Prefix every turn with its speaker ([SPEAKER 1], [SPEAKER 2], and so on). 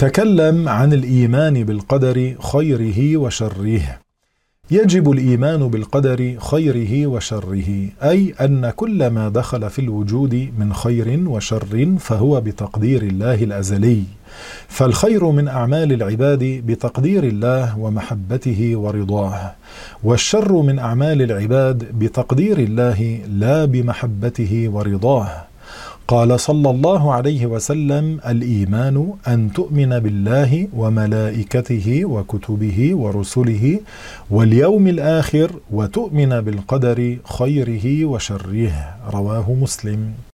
[SPEAKER 1] تكلم عن الإيمان بالقدر خيره وشره. يجب الإيمان بالقدر خيره وشره، أي أن كل ما دخل في الوجود من خير وشر فهو بتقدير الله الأزلي، فالخير من أعمال العباد بتقدير الله ومحبته ورضاه، والشر من أعمال العباد بتقدير الله لا بمحبته ورضاه. قال صلى الله عليه وسلم: الإيمان أن تؤمن بالله وملائكته وكتبه ورسله واليوم الآخر وتؤمن بالقدر خيره وشره. رواه مسلم.